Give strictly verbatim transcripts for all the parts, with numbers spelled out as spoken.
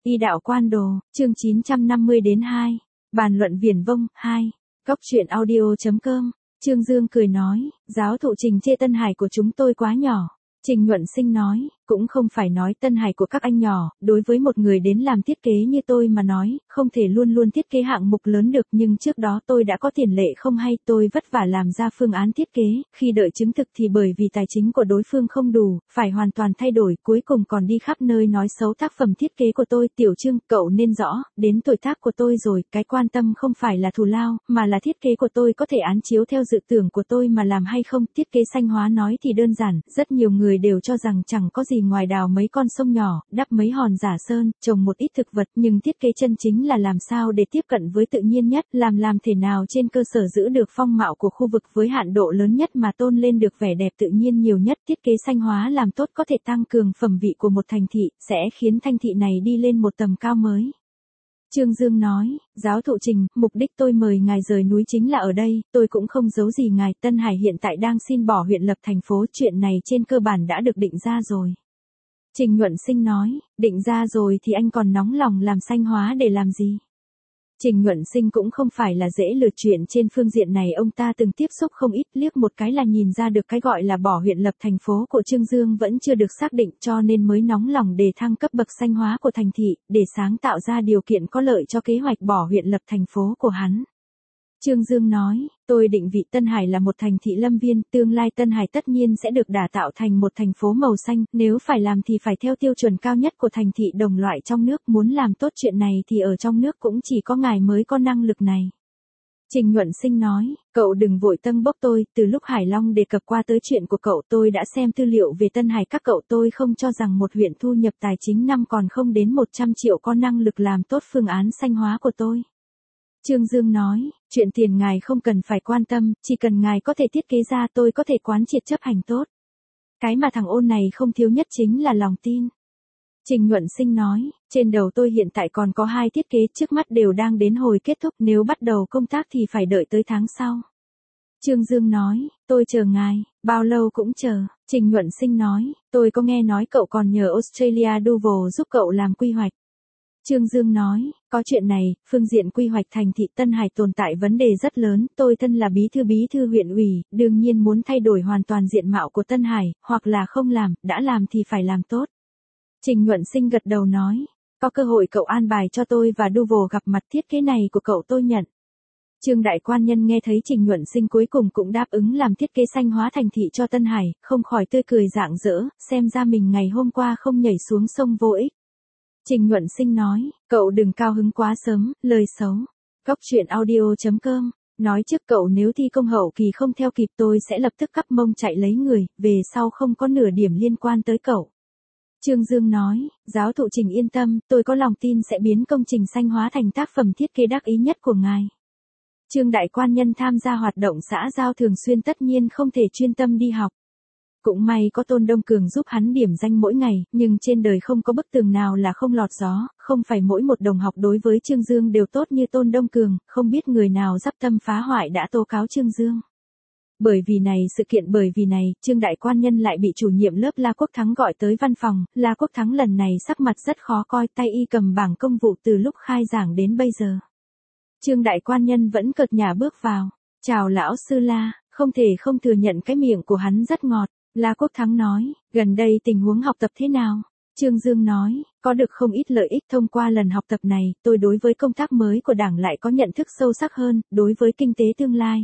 Y đạo quan đồ, chương chín trăm năm mươi đến hai. Bàn luận viển vông, hai. Góc truyện audio chấm com. Trương Dương cười nói, giáo thụ Trình chê Tân Hải của chúng tôi quá nhỏ. Trình Nhuận Sinh nói, cũng không phải nói Tân Hải của các anh nhỏ, đối với một người đến làm thiết kế như tôi mà nói, không thể luôn luôn thiết kế hạng mục lớn được, nhưng trước đó tôi đã có tiền lệ không hay, tôi vất vả làm ra phương án thiết kế, khi đợi chứng thực thì bởi vì tài chính của đối phương không đủ, phải hoàn toàn thay đổi, cuối cùng còn đi khắp nơi nói xấu tác phẩm thiết kế của tôi. Tiểu Trương, cậu nên rõ, đến tuổi tác của tôi rồi, cái quan tâm không phải là thù lao, mà là thiết kế của tôi có thể án chiếu theo dự tưởng của tôi mà làm hay không. Thiết kế xanh hóa nói thì đơn giản, rất nhiều người đều cho rằng chẳng có gì ngoài đào mấy con sông nhỏ, đắp mấy hòn giả sơn, trồng một ít thực vật, nhưng thiết kế chân chính là làm sao để tiếp cận với tự nhiên nhất, làm làm thể nào trên cơ sở giữ được phong mạo của khu vực với hạn độ lớn nhất mà tôn lên được vẻ đẹp tự nhiên nhiều nhất. Thiết kế xanh hóa làm tốt có thể tăng cường phẩm vị của một thành thị, sẽ khiến thành thị này đi lên một tầm cao mới. Trương Dương nói, giáo thụ Trình, mục đích tôi mời ngài rời núi chính là ở đây, tôi cũng không giấu gì ngài, Tân Hải hiện tại đang xin bỏ huyện lập thành phố, chuyện này trên cơ bản đã được định ra rồi. Trình Nhuận Sinh nói, định ra rồi thì anh còn nóng lòng làm xanh hóa để làm gì? Trình Nhuận Sinh cũng không phải là dễ lừa chuyện trên phương diện này, ông ta từng tiếp xúc không ít, liếc một cái là nhìn ra được cái gọi là bỏ huyện lập thành phố của Trương Dương vẫn chưa được xác định, cho nên mới nóng lòng đề thăng cấp bậc xanh hóa của thành thị, để sáng tạo ra điều kiện có lợi cho kế hoạch bỏ huyện lập thành phố của hắn. Trương Dương nói, tôi định vị Tân Hải là một thành thị lâm viên, tương lai Tân Hải tất nhiên sẽ được đả tạo thành một thành phố màu xanh, nếu phải làm thì phải theo tiêu chuẩn cao nhất của thành thị đồng loại trong nước, muốn làm tốt chuyện này thì ở trong nước cũng chỉ có ngài mới có năng lực này. Trình Nhuận Sinh nói, cậu đừng vội tâng bốc tôi, từ lúc Hải Long đề cập qua tới chuyện của cậu tôi đã xem tư liệu về Tân Hải các cậu, tôi không cho rằng một huyện thu nhập tài chính năm còn không đến một trăm triệu có năng lực làm tốt phương án xanh hóa của tôi. Trương Dương nói, chuyện tiền ngài không cần phải quan tâm, chỉ cần ngài có thể thiết kế ra tôi có thể quán triệt chấp hành tốt. Cái mà thằng Ôn này không thiếu nhất chính là lòng tin. Trình Nhuận Sinh nói, trên đầu tôi hiện tại còn có hai thiết kế, trước mắt đều đang đến hồi kết thúc, nếu bắt đầu công tác thì phải đợi tới tháng sau. Trương Dương nói, tôi chờ ngài, bao lâu cũng chờ. Trình Nhuận Sinh nói, tôi có nghe nói cậu còn nhờ Australia Duval giúp cậu làm quy hoạch. Trương Dương nói, có chuyện này, phương diện quy hoạch thành thị Tân Hải tồn tại vấn đề rất lớn, tôi thân là bí thư bí thư huyện ủy, đương nhiên muốn thay đổi hoàn toàn diện mạo của Tân Hải, hoặc là không làm, đã làm thì phải làm tốt. Trình Nhuận Sinh gật đầu nói, có cơ hội cậu an bài cho tôi và Duval gặp mặt, thiết kế này của cậu tôi nhận. Trương Đại Quan Nhân nghe thấy Trình Nhuận Sinh cuối cùng cũng đáp ứng làm thiết kế xanh hóa thành thị cho Tân Hải, không khỏi tươi cười rạng rỡ, xem ra mình ngày hôm qua không nhảy xuống sông vô ích. Trình Nhuận Sinh nói, cậu đừng cao hứng quá sớm, lời xấu. Góc truyện audio chấm com, nói trước cậu nếu thi công hậu kỳ không theo kịp tôi sẽ lập tức cắp mông chạy lấy người, về sau không có nửa điểm liên quan tới cậu. Trương Dương nói, giáo thụ Trình yên tâm, tôi có lòng tin sẽ biến công trình xanh hóa thành tác phẩm thiết kế đắc ý nhất của ngài. Trương Đại Quan Nhân tham gia hoạt động xã giao thường xuyên tất nhiên không thể chuyên tâm đi học. Cũng may có Tôn Đông Cường giúp hắn điểm danh mỗi ngày, nhưng trên đời không có bức tường nào là không lọt gió, không phải mỗi một đồng học đối với Trương Dương đều tốt như Tôn Đông Cường, không biết người nào dắp tâm phá hoại đã tố cáo Trương Dương. Bởi vì này sự kiện bởi vì này, Trương Đại Quan Nhân lại bị chủ nhiệm lớp La Quốc Thắng gọi tới văn phòng, La Quốc Thắng lần này sắc mặt rất khó coi, tay y cầm bảng công vụ từ lúc khai giảng đến bây giờ. Trương Đại Quan Nhân vẫn cợt nhả bước vào, chào lão sư La, không thể không thừa nhận cái miệng của hắn rất ngọt. La Quốc Thắng nói, gần đây tình huống học tập thế nào? Trương Dương nói, có được không ít lợi ích thông qua lần học tập này, tôi đối với công tác mới của Đảng lại có nhận thức sâu sắc hơn, đối với kinh tế tương lai.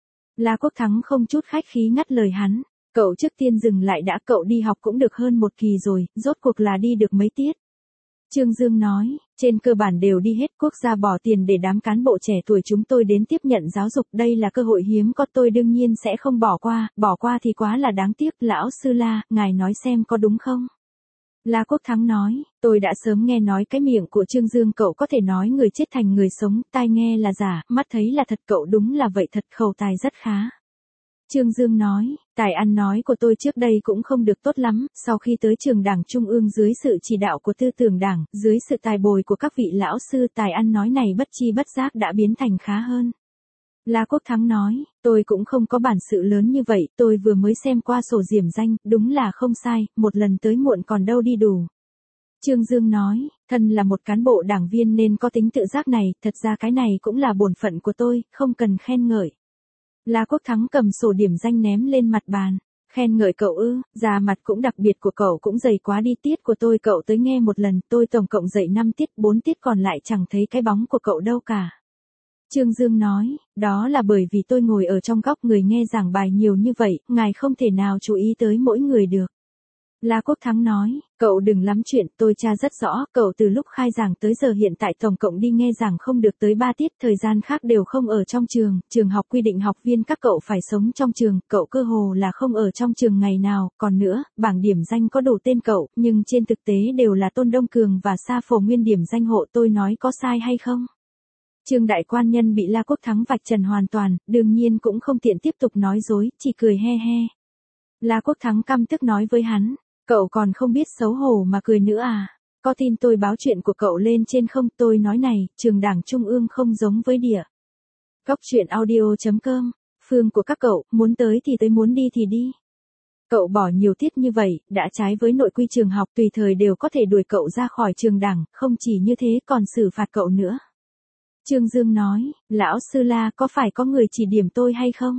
La Quốc Thắng không chút khách khí ngắt lời hắn, cậu trước tiên dừng lại đã, cậu đi học cũng được hơn một kỳ rồi, rốt cuộc là đi được mấy tiết? Trương Dương nói, trên cơ bản đều đi hết, quốc gia bỏ tiền để đám cán bộ trẻ tuổi chúng tôi đến tiếp nhận giáo dục, đây là cơ hội hiếm có, tôi đương nhiên sẽ không bỏ qua, bỏ qua thì quá là đáng tiếc. Lão sư La, ngài nói xem có đúng không? La Quốc Thắng nói, tôi đã sớm nghe nói cái miệng của Trương Dương cậu có thể nói người chết thành người sống, tai nghe là giả, mắt thấy là thật, cậu đúng là vậy thật, khẩu tài rất khá. Trương Dương nói, tài ăn nói của tôi trước đây cũng không được tốt lắm, sau khi tới trường Đảng Trung ương dưới sự chỉ đạo của tư tưởng Đảng, dưới sự tài bồi của các vị lão sư, tài ăn nói này bất chi bất giác đã biến thành khá hơn. La Quốc Thắng nói, tôi cũng không có bản sự lớn như vậy, tôi vừa mới xem qua sổ điểm danh, đúng là không sai, một lần tới muộn còn đâu đi đủ. Trương Dương nói, thân là một cán bộ đảng viên nên có tính tự giác này, thật ra cái này cũng là bổn phận của tôi, không cần khen ngợi. La Quốc Thắng cầm sổ điểm danh ném lên mặt bàn. Khen ngợi cậu ư, da mặt cũng đặc biệt của cậu cũng dày quá đi, tiết của tôi cậu tới nghe một lần, tôi tổng cộng dạy năm tiết, bốn tiết còn lại chẳng thấy cái bóng của cậu đâu cả. Trương Dương nói, đó là bởi vì tôi ngồi ở trong góc người nghe giảng bài nhiều như vậy, ngài không thể nào chú ý tới mỗi người được. La Quốc Thắng nói, cậu đừng lắm chuyện, tôi tra rất rõ, cậu từ lúc khai giảng tới giờ hiện tại tổng cộng đi nghe giảng không được tới ba tiết, thời gian khác đều không ở trong trường, trường học quy định học viên các cậu phải sống trong trường, cậu cơ hồ là không ở trong trường ngày nào, còn nữa, bảng điểm danh có đủ tên cậu, nhưng trên thực tế đều là Tôn Đông Cường và Sa Phổ Nguyên điểm danh hộ, tôi nói có sai hay không? Trương đại quan nhân bị La Quốc Thắng vạch trần hoàn toàn, đương nhiên cũng không tiện tiếp tục nói dối, chỉ cười he he. La Quốc Thắng căm tức nói với hắn, cậu còn không biết xấu hổ mà cười nữa à? Có tin tôi báo chuyện của cậu lên trên không? Tôi nói này, trường đảng trung ương không giống với địa. Góc truyện audio chấm com, phương của các cậu, muốn tới thì tới, muốn đi thì đi. Cậu bỏ nhiều tiết như vậy, đã trái với nội quy trường học, tùy thời đều có thể đuổi cậu ra khỏi trường đảng, không chỉ như thế còn xử phạt cậu nữa. Trương Dương nói, lão sư La, có phải có người chỉ điểm tôi hay không?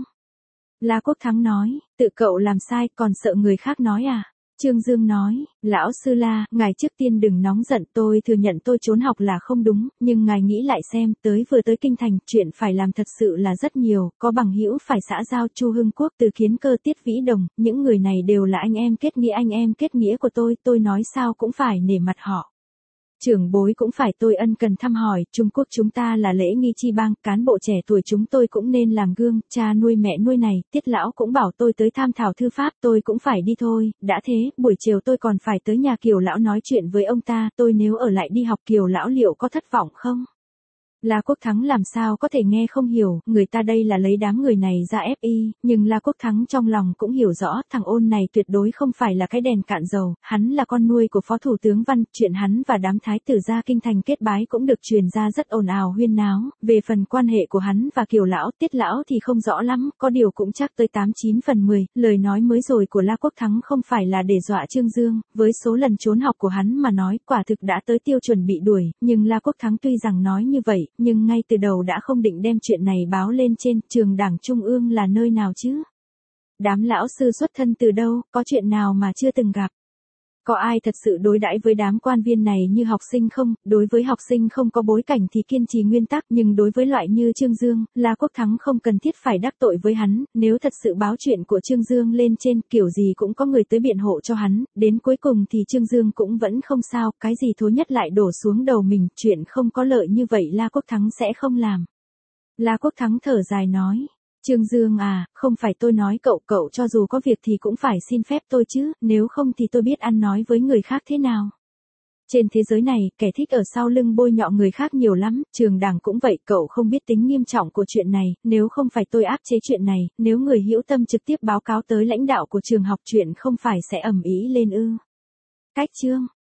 La Quốc Thắng nói, tự cậu làm sai còn sợ người khác nói à? Trương Dương nói, lão sư La, ngài trước tiên đừng nóng giận, tôi thừa nhận tôi trốn học là không đúng, nhưng ngài nghĩ lại xem, tới vừa tới kinh thành, chuyện phải làm thật sự là rất nhiều, có bằng hữu phải xã giao, Chu Hưng Quốc, Từ Kiến Cơ, Tiết Vĩ Đồng, những người này đều là anh em kết nghĩa, anh em kết nghĩa của tôi, tôi nói sao cũng phải nể mặt họ. Trưởng bối cũng phải tôi ân cần thăm hỏi, Trung Quốc chúng ta là lễ nghi chi bang, cán bộ trẻ tuổi chúng tôi cũng nên làm gương, cha nuôi mẹ nuôi này, Tiết lão cũng bảo tôi tới tham thảo thư pháp, tôi cũng phải đi thôi, đã thế, buổi chiều tôi còn phải tới nhà Kiều lão nói chuyện với ông ta, tôi nếu ở lại đi học Kiều lão liệu có thất vọng không? La Quốc Thắng làm sao có thể nghe không hiểu, người ta đây là lấy đám người này ra ép y, nhưng La Quốc Thắng trong lòng cũng hiểu rõ, thằng Ôn này tuyệt đối không phải là cái đèn cạn dầu, hắn là con nuôi của Phó Thủ tướng Văn, chuyện hắn và đám thái tử ra kinh thành kết bái cũng được truyền ra rất ồn ào huyên náo, về phần quan hệ của hắn và Kiều lão, Tiết lão thì không rõ lắm, có điều cũng chắc tới tám chín phần mười, lời nói mới rồi của La Quốc Thắng không phải là để dọa Trương Dương, với số lần trốn học của hắn mà nói, quả thực đã tới tiêu chuẩn bị đuổi, nhưng La Quốc Thắng tuy rằng nói như vậy, nhưng ngay từ đầu đã không định đem chuyện này báo lên trên, trường đảng trung ương là nơi nào chứ? Đám lão sư xuất thân từ đâu, có chuyện nào mà chưa từng gặp? Có ai thật sự đối đãi với đám quan viên này như học sinh không? Đối với học sinh không có bối cảnh thì kiên trì nguyên tắc, nhưng đối với loại như Trương Dương, La Quốc Thắng không cần thiết phải đắc tội với hắn, nếu thật sự báo chuyện của Trương Dương lên trên, kiểu gì cũng có người tới biện hộ cho hắn, đến cuối cùng thì Trương Dương cũng vẫn không sao, cái gì thối nhất lại đổ xuống đầu mình, chuyện không có lợi như vậy La Quốc Thắng sẽ không làm. La Quốc Thắng thở dài nói. Trương Dương à, không phải tôi nói cậu, cậu cho dù có việc thì cũng phải xin phép tôi chứ, nếu không thì tôi biết ăn nói với người khác thế nào. Trên thế giới này, kẻ thích ở sau lưng bôi nhọ người khác nhiều lắm, trường đảng cũng vậy, cậu không biết tính nghiêm trọng của chuyện này, nếu không phải tôi áp chế chuyện này, nếu người hữu tâm trực tiếp báo cáo tới lãnh đạo của trường học chuyện không phải sẽ ầm ĩ lên ư. Cách chương